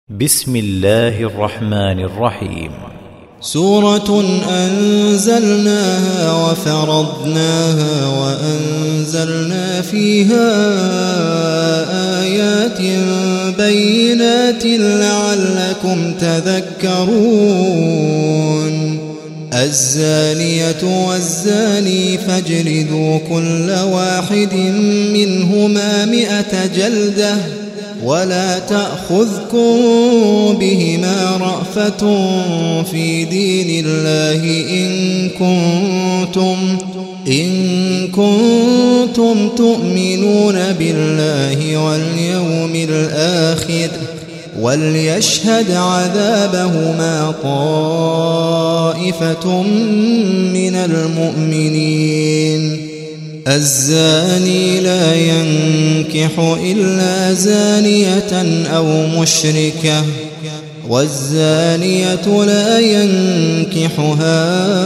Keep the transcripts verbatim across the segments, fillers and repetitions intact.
بسم الله الرحمن الرحيم. سورة أنزلناها وفرضناها وأنزلنا فيها آيات بينات لعلكم تذكرون. الزانية والزاني فاجلدوا كل واحد منهما مئة جلدة ولا تأخذكم بهما رأفة في دين الله إن كنتم, إن كنتم تؤمنون بالله واليوم الآخر وليشهد عذابهما طائفة من المؤمنين. الزاني لا ينكح إلا زانية أو مشركة والزانية لا ينكحها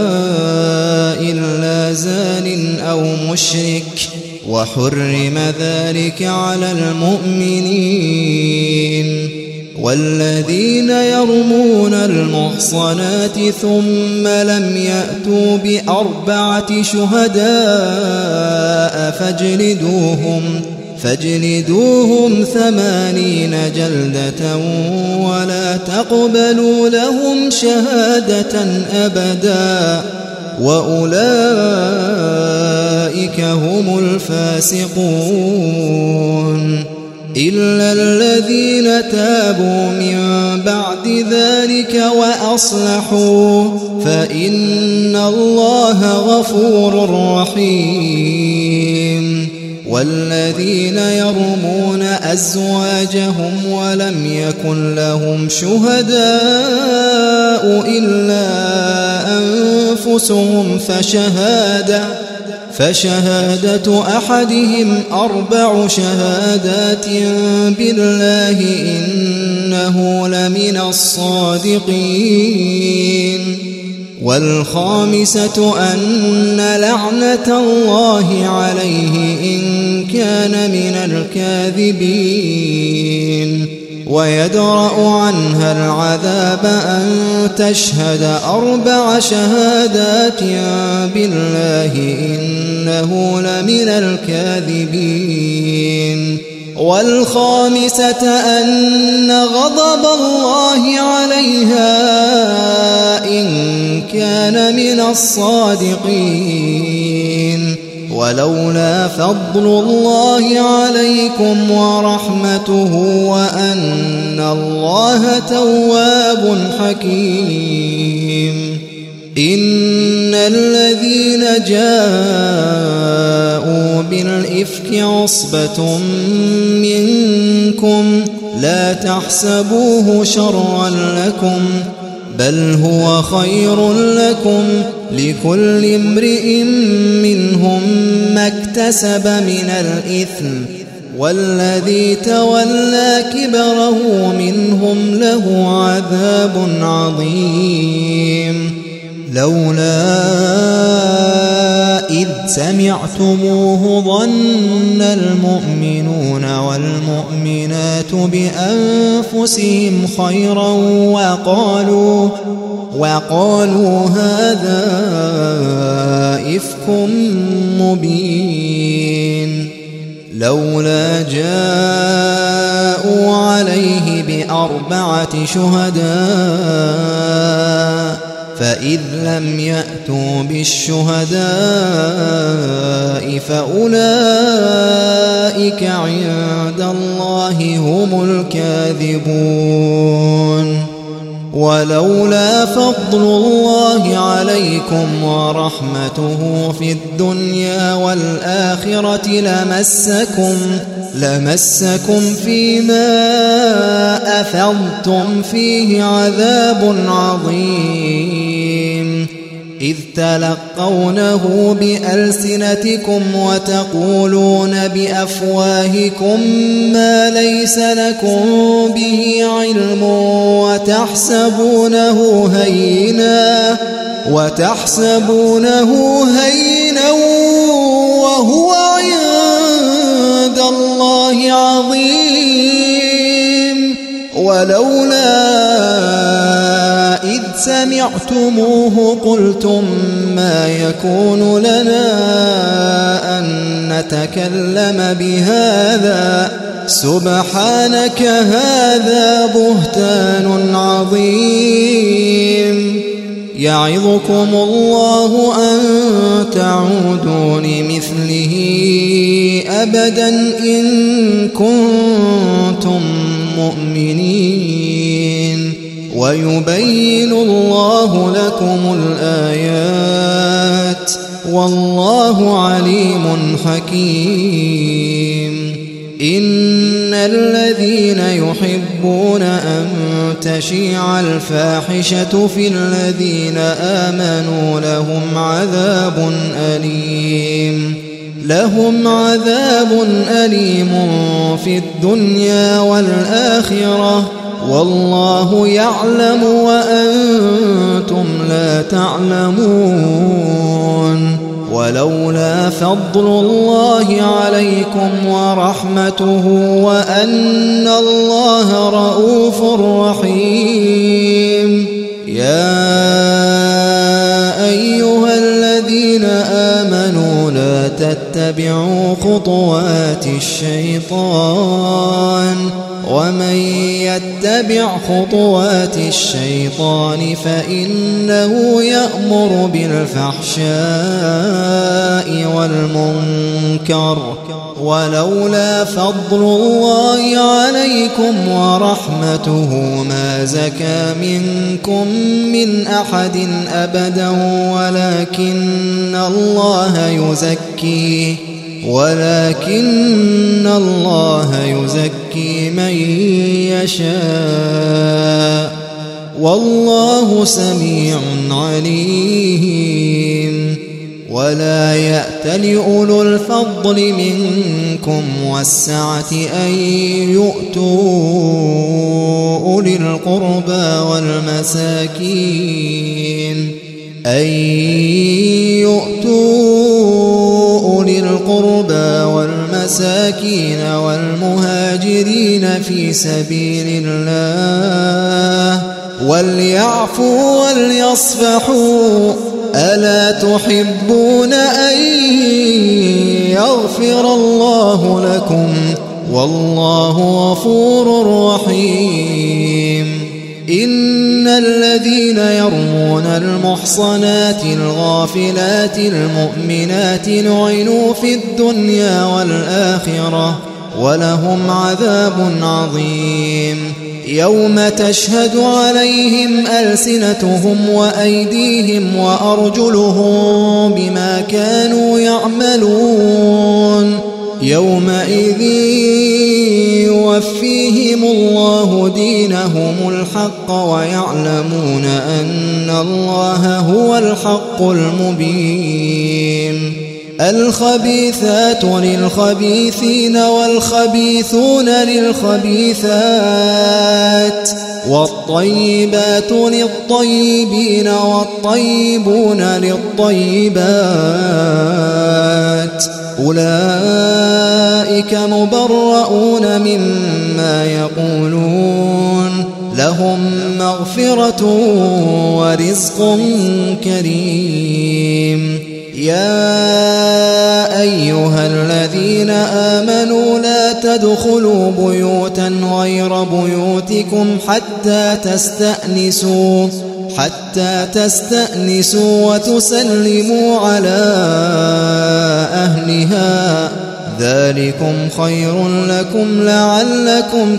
إلا زان أو مشرك وحرم ذلك على المؤمنين. والذين يرمون المحصنات ثم لم يأتوا بأربعة شهداء فاجلدوهم, فاجلدوهم ثمانين جلدة ولا تقبلوا لهم شهادة أبدا وأولئك هم الفاسقون. إلا الذين تابوا من بعد ذلك وأصلحوا فإن الله غفور رحيم. والذين يرمون أزواجهم ولم يكن لهم شهداء إلا أنفسهم فشهادة فشهادة أحدهم أربع شهادات بالله إنه لمن الصادقين. والخامسة أن لعنة الله عليه إن كان من الكاذبين. ويدرأ عنها العذاب أن تشهد أربع شهادات بالله إنه لمن الكاذبين. والخامسة أن غضب الله عليها إن كان من الصادقين. ولولا فضل الله عليكم ورحمته وأن الله تواب حكيم. إن الذين جاءوا بالإفك عصبة منكم لا تحسبوه شرا لكم بل هو خير لكم لكل امرئ منهم ما اكتسب من الإثم والذي تولى كبره منهم له عذاب عظيم. لولا إذ سمعتموه ظن المؤمنون والمؤمنات بأنفسهم خيرا وقالوا, وقالوا هذا إفك مبين. لولا جاءوا عليه بأربعة شهداء فإذ لم يأتوا بالشهداء فأولئك عند الله هم الكاذبون. ولولا فضل الله عليكم ورحمته في الدنيا والآخرة لمسكم, لمسكم فيما أفضتم فيه عذاب عظيم. إذ تلقونه بألسنتكم وتقولون بأفواهكم ما ليس لكم به علم وتحسبونه هينا, وتحسبونه هينا وهو عند الله عظيم. ولولا إذ سمعتموه قلتم ما يكون لنا أن نتكلم بهذا سبحانك هذا بهتان عظيم يعظكم الله أن تعودوا لمثله أبدا إن كنتم مؤمنين ويبين الله لكم الآيات والله عليم حكيم إن الذين يحبون أن تشيع الفاحشة في الذين آمنوا لهم عذاب أليم لهم عذاب أليم في الدنيا والآخرة والله يعلم وأنتم لا تعلمون ولولا فضل الله عليكم ورحمته وأن الله رؤوف رحيم يا أيها الذين آمنوا لا تتبعوا خطوات الشيطان ومن يتبع خطوات الشيطان فإنه يأمر بالفحشاء والمنكر ولولا فضل الله عليكم ورحمته ما زكى منكم من أحد أبدا ولكن الله يزكي ولكن الله يزكي من يشاء والله سميع عليم ولا يأتل أولو الفضل منكم والسعة أن يؤتوا أولي القربى والمساكين أن يؤتوا أولي القربى والمساكين والمهاجرين في سبيل الله وليعفوا وليصفحوا ألا تحبون أن يغفر الله لكم والله غفور رحيم إن الذين يرمون المحصنات الغافلات المؤمنات لعنوا في الدنيا والآخرة ولهم عذاب عظيم يوم تشهد عليهم ألسنتهم وأيديهم وأرجلهم بما كانوا يعملون يومئذ يوفيهم الله دينهم الحق ويعلمون أن الله هو الحق المبين الخبيثات للخبيثين والخبيثون للخبيثات والطيبات للطيبين والطيبون للطيبات أولئك مبرؤون مما يقولون لهم مغفرة ورزق كريم يا أيها الذين آمنوا لا تدخلوا بيوتا غير بيوتكم حتى تستأنسوا حتى تستأنسوا وتسلموا على أهلها ذلكم خير لكم لعلكم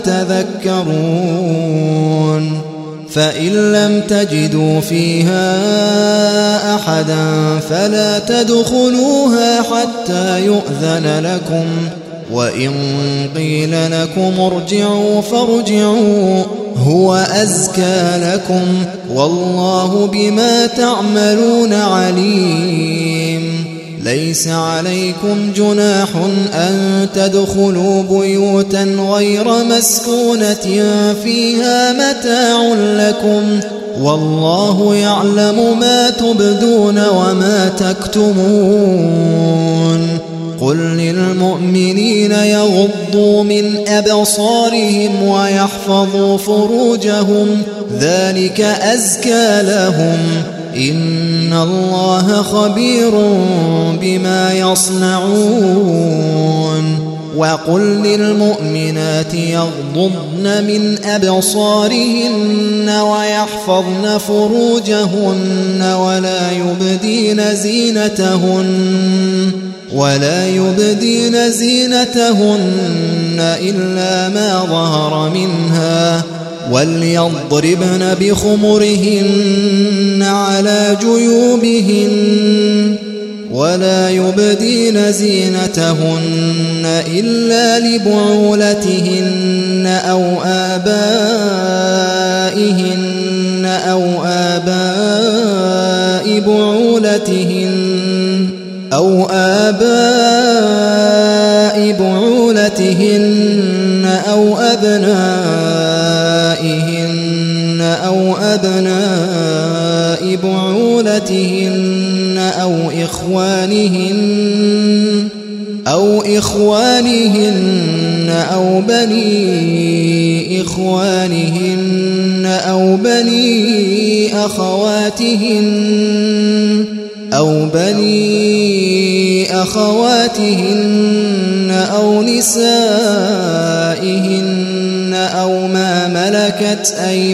تذكرون فإن لم تجدوا فيها أحدا فلا تدخلوها حتى يؤذن لكم وإن قيل لكم ارجعوا فارجعوا هو أزكى لكم والله بما تعملون عليم ليس عليكم جناح أن تدخلوا بيوتا غير مسكونة فيها متاع لكم والله يعلم ما تبدون وما تكتمون قل للمؤمنين يغضوا من أبصارهم ويحفظوا فروجهم ذلك أزكى لهم إن الله خبير بما يصنعون وقل للمؤمنات يغضضن من أبصارهن ويحفظن فروجهن ولا يبدين زينتهن ولا يبدين زينتهن إلا ما ظهر منها وليضربن بخمرهن على جيوبهن ولا يبدين زينتهن إلا لبعولتهن أو آبائهن أو آباء بعولتهن أو آباء بعولتهن أو أبنائهن أو أبناء بعولتهن أو إخوانهن أو إخوانهن أو بني إخوانهن أو بني أخواتهن أو بني أخواتهن أو نسائهن أو ما ملكت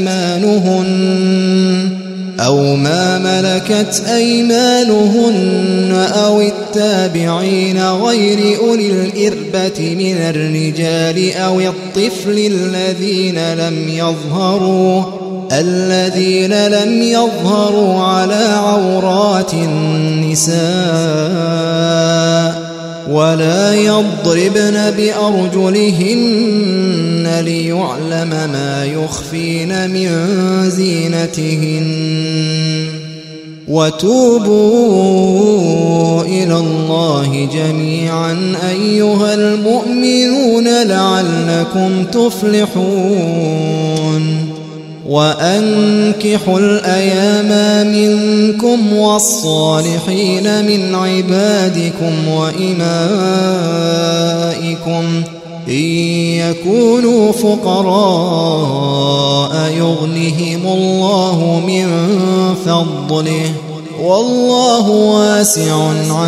أيمانهن أو ما ملكت أيمانهن أو التابعين غير أولي الإربة من الرجال أو الطفل الذين لم يظهروا الذين لم يظهروا على عورات النساء ولا يضربن بأرجلهن ليعلم ما يخفين من زينتهن وتوبوا إلى الله جميعا أيها المؤمنون لعلكم تفلحون وأنكحوا الأيام منكم والصالحين من عبادكم وإمائكم إن يكونوا فقراء يغنهم الله من فضله والله واسع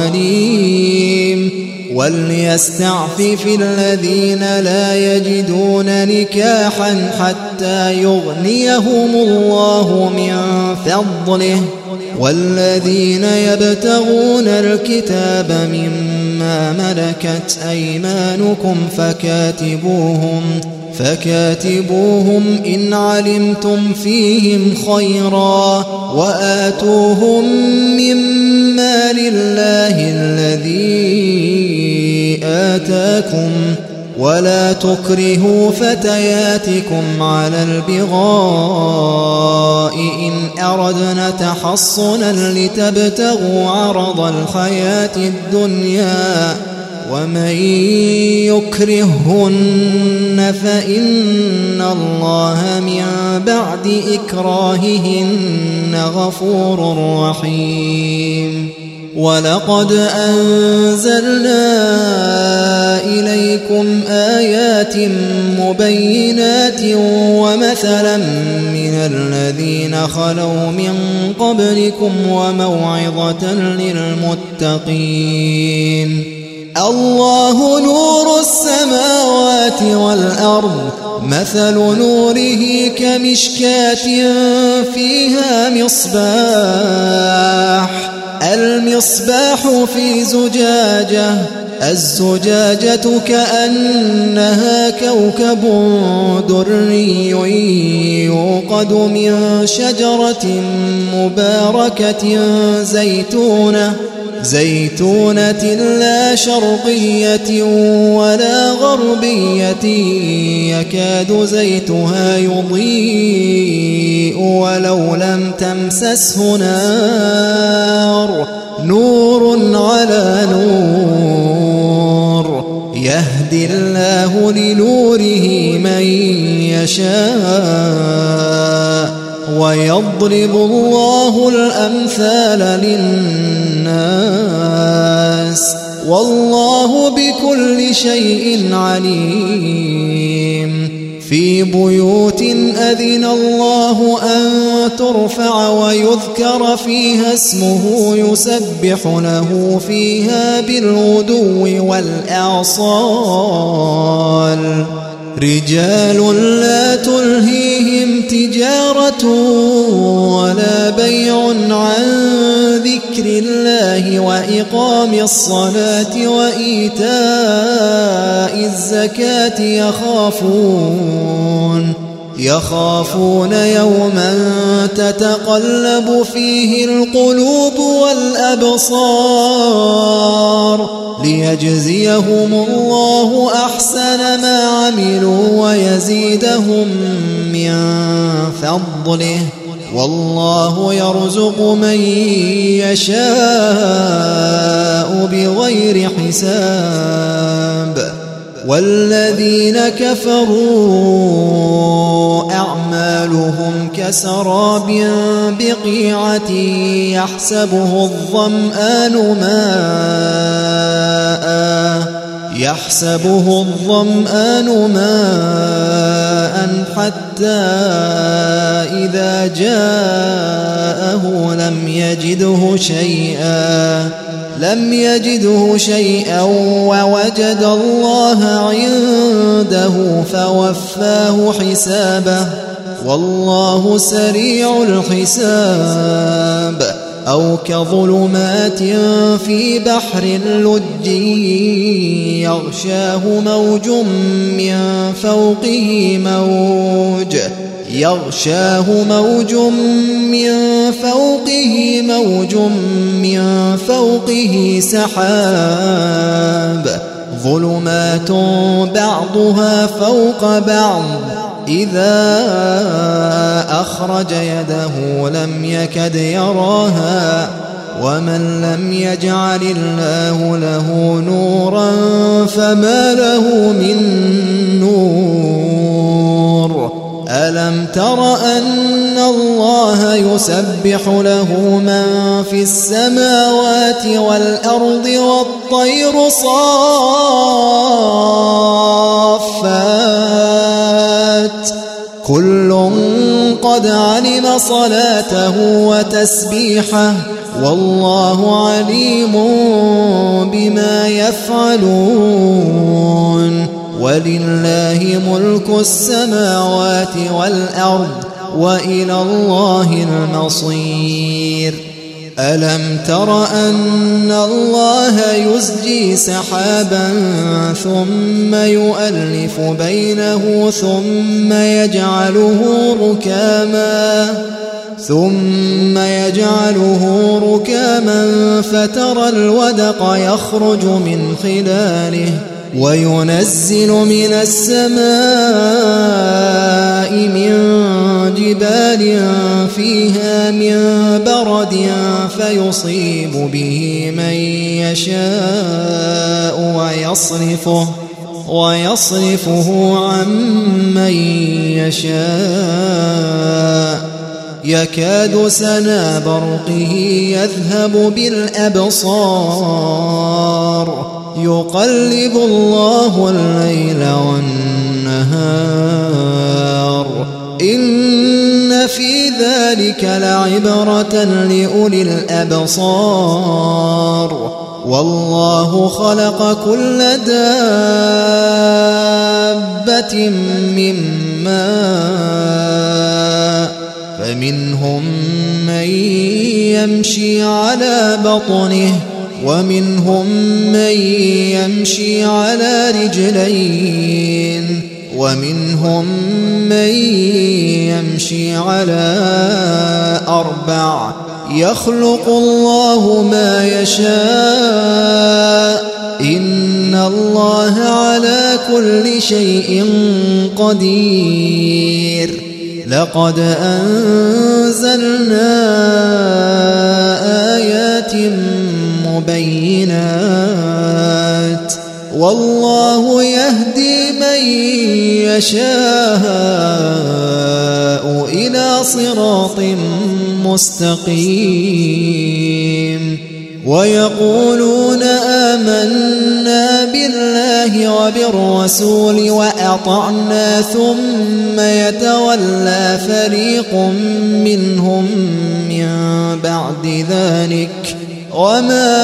عليم وليستعفف الذين لا يجدون نكاحا حتى يغنيهم الله من فضله والذين يبتغون الكتاب مما ملكت أيمانكم فكاتبوهم فكاتبوهم إن علمتم فيهم خيرا وآتوهم مما لله الذي آتاكم ولا تكرهوا فتياتكم على البغاء إن أردنا تحصنا لتبتغوا عرض الحياة الدنيا ومن يكرهن فإن الله من بعد إكراههن غفور رحيم ولقد أنزلنا إليكم آيات مبينات ومثلا من الذين خلوا من قبلكم وموعظة للمتقين الله نور السماوات والأرض مثل نوره كمشكاة فيها مصباح المصباح في زجاجة الزجاجة كأنها كوكب دري يوقد من شجرة مباركة زيتونة زيتونة لا شرقية ولا غربية يكاد زيتها يضيء ولو لم تمسسه نار نور على نور يهدي الله لنوره من يشاء ويضرب الله الأمثال للناس والله بكل شيء عليم في بيوت أذن الله أن ترفع ويذكر فيها اسمه يسبح له فيها بالغدو والأعصال رجال لا تلهيهم تجارة ولا بيع عن ذكر الله وإقام الصلاة وإيتاء الزكاة يخافون يخافون يوما تتقلب فيه القلوب والأبصار ليجزيهم الله أحسن ما عملوا ويزيدهم من فضله والله يرزق من يشاء بغير حساب والذين كفروا أعمالهم كسراب بقيعة يحسبه الظمآن ماء يحسبه الظمآن ماء حتى إذا جاءه لم يجده شيئا لم يجده شيئا ووجد الله عنده فوفاه حسابه والله سريع الحساب أو كظلمات في بحر لج يغشاه موج من فوقه موج يغشاه موج من فوقه موج من فوقه سحاب ظلمات بعضها فوق بعض إذا أخرج يده لم يكد يراها ومن لم يجعل الله له نورا فما له من نور ألم تر أن الله يسبح له من في السماوات والأرض والطير صافات كل قد علم صلاته وتسبيحه والله عليم بما يفعلون ولله ملك السماوات والأرض وإلى الله المصير ألم تر أن الله يزجي سحابا ثم يؤلف بينه ثم يجعله ركاما ثم يجعله ركاما فترى الودق يخرج من خلاله وينزل من السماء من جبال فيها من برد فيصيب به من يشاء ويصرفه ويصرفه عن من يشاء يكاد سنا برقه يذهب بالأبصار يقلب الله الليل والنهار إن في ذلك لعبرة لأولي الأبصار والله خلق كل دابة من ماء فمنهم من يمشي على بطنه ومنهم من يمشي على رجلين ومنهم من يمشي على أربع يخلق الله ما يشاء إن الله على كل شيء قدير لقد أنزلنا آيات مبينات والله يهدي من يشاء إلى صراط مستقيم ويقولون آمنا بالله وبالرسول وأطعنا ثم يتولى فريق منهم من بعد ذلك وما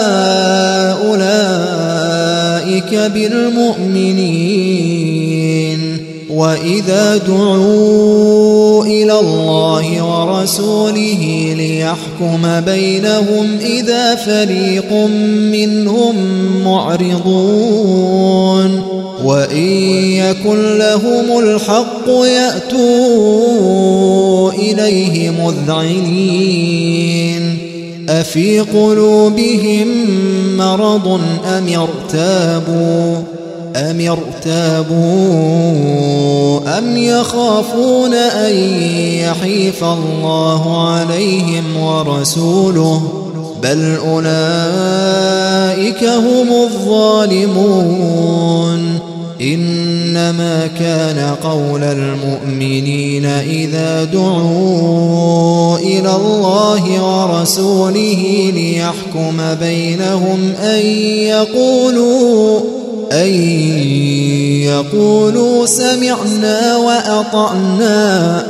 أولئك بالمؤمنين. وإذا دعوا إلى الله ورسوله ليحكم بينهم إذا فريق منهم معرضون وإن يكن لهم الحق يأتوا إليه مذعنين أفي قلوبهم مرض أم ارتابوا أم ارتابوا أم يخافون أن يحيف الله عليهم ورسوله بل أولئك هم الظالمون. إنما كان قول المؤمنين إذا دعوا إلى الله ورسوله ليحكم بينهم أن يقولوا أن يقولوا سمعنا وأطعنا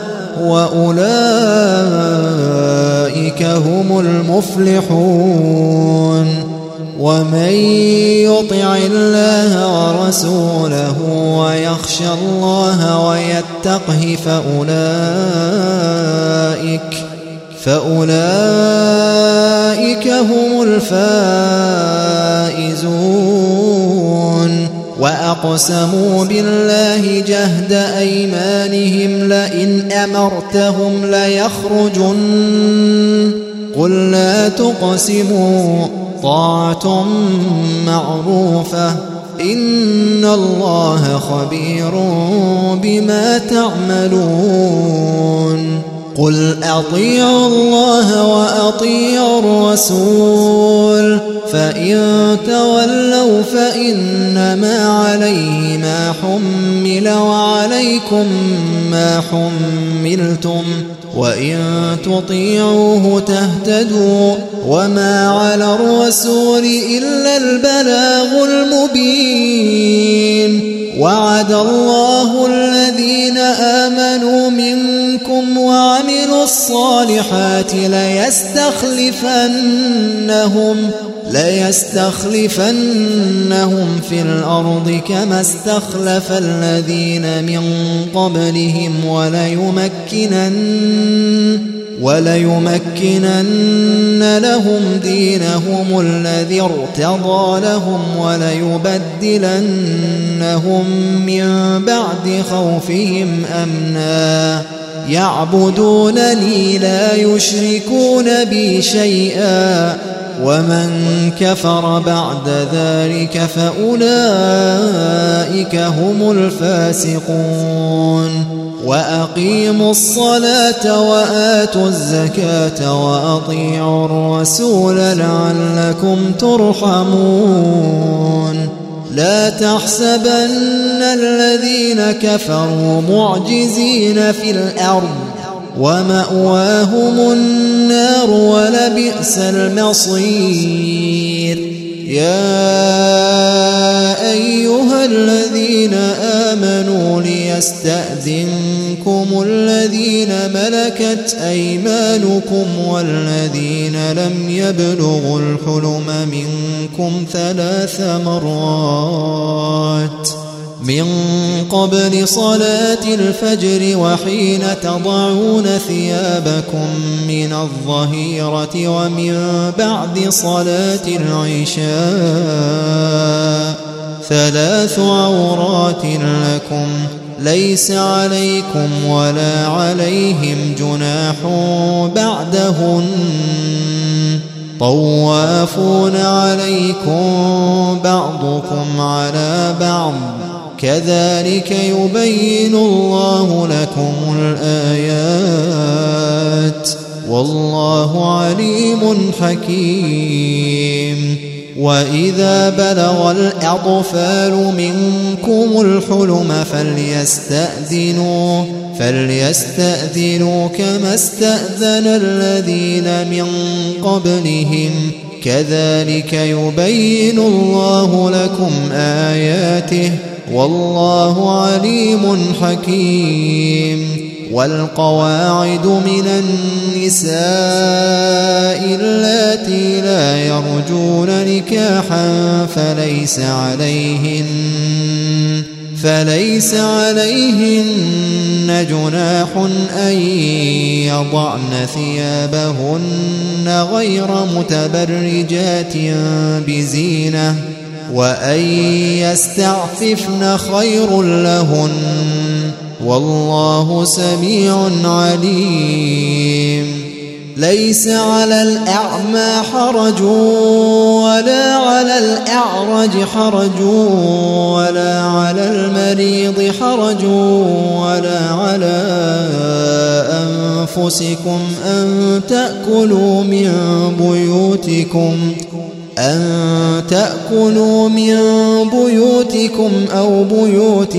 وأولئك هم المفلحون. ومن يطع الله ورسوله ويخشى الله ويتقه فأولئك فأولئك هم الفائزون. وأقسموا بالله جهد أيمانهم لئن أمرتهم ليخرجن قل لا تقسموا طاعة معروفة إن الله خبير بما تعملون. قل أطيعوا الله وأطيعوا الرسول فإن تولوا فإنما عليه ما حمل وعليكم ما حملتم وإن تطيعوه تهتدوا وما على الرسول إلا البلاغ المبين. وعد الله الذين آمنوا منكم وعملوا الصالحات ليستخلفنهم ليستخلفنهم في الأرض كما استخلف الذين من قبلهم وليمكنن وليمكنن لهم دينهم الذي ارتضى لهم وليبدلنهم من بعد خوفهم أمنا يعبدونني لا يشركون بي شيئا ومن كفر بعد ذلك فأولئك هم الفاسقون. وأقيموا الصلاة وآتوا الزكاة وأطيعوا الرسول لعلكم ترحمون. لا تحسبن الذين كفروا معجزين في الأرض ومأواهم النار ولبئس المصير. يا أيها الذين آمنوا ليستأذنكم الذين ملكت أيمانكم والذين لم يبلغوا الحلم منكم ثلاث مرات من قبل صلاة الفجر وحين تضعون ثيابكم من الظهيرة ومن بعد صلاة العشاء ثلاث عورات لكم ليس عليكم ولا عليهم جناح بعدهن طوافون عليكم بعضكم على بعض كذلك يبين الله لكم الآيات والله عليم حكيم. وإذا بلغ الأطفال منكم الحلم فليستأذنوا فليستأذنوا كما استأذن الذين من قبلهم كذلك يبين الله لكم آياته والله عليم حكيم. والقواعد من النساء اللاتي لا يرجون نكاحا فليس عليهن فليس عليهن جناح أن يضعن ثيابهن غير متبرجات بزينة وأن يستعففن خير لهن والله سميع عليم. ليس على الأعمى حرج ولا على الأعرج حرج ولا على المريض حرج ولا على أنفسكم أن تأكلوا من بيوتكم أن تأكلوا من بيوتكم أو بيوت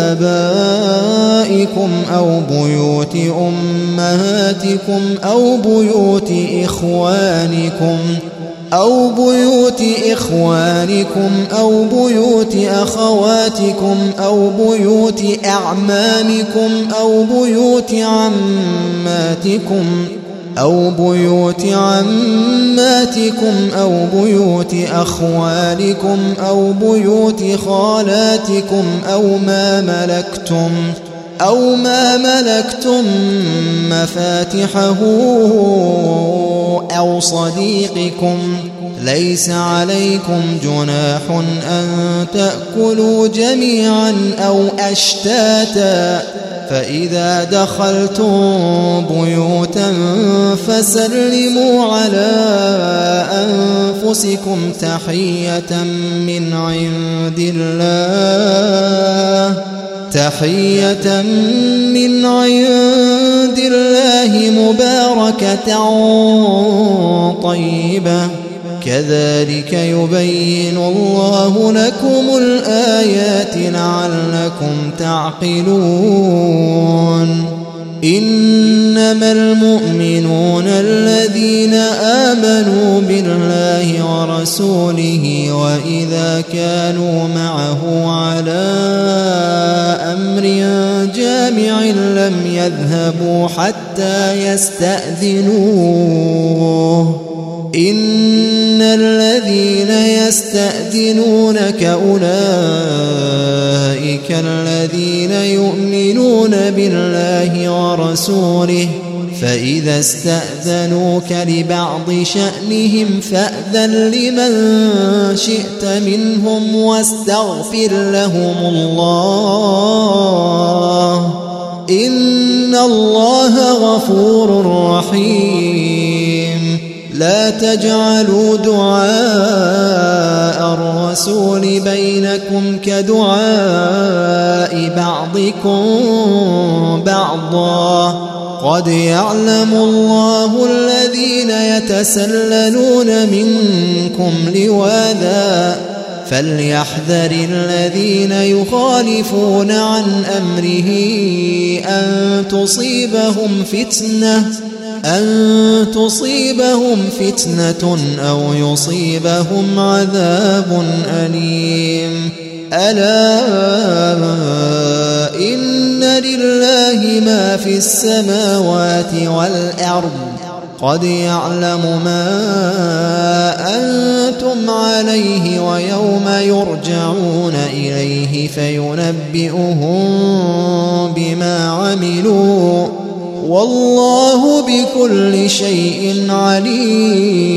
آبائكم أو بيوت أمهاتكم أو بيوت إخوانكم أو بيوت إخوانكم أو بيوت أخواتكم أو بيوت أعمامكم أو بيوت عماتكم أو بيوت عماتكم أو بيوت أخوالكم أو بيوت خالاتكم أو ما ملكتم أو ما ملكتم مفاتحه أو صديقكم. ليس عليكم جناح أن تأكلوا جميعا أو أشتاتا فإذا دخلتم بيوتا فسلموا على أنفسكم تحية من عند الله تحية من عند الله مباركة طيبة كذلك يبين الله لكم الآيات لعلكم تعقلون. إنما المؤمنون الذين آمنوا بالله ورسوله وإذا كانوا معه على أمر جامع لم يذهبوا حتى يستأذنوه. إن الذين يستأذنونك أولئك الذين يؤمنون بالله ورسوله فإذا استأذنوك لبعض شأنهم فأذن لمن شئت منهم واستغفر لهم الله إن الله غفور رحيم. لا تجعلوا دعاء الرسول بينكم كدعاء بعضكم بعضا قد يعلم الله الذين يتسللون منكم لواذا فليحذر الذين يخالفون عن أمره أن تصيبهم فتنة أن تصيبهم فتنة أو يصيبهم عذاب أليم. ألا إن لله ما في السماوات والأرض قد يعلم ما أنتم عليه ويوم يرجعون إليه فينبئهم بما عملوا والله بكل شيء عليم.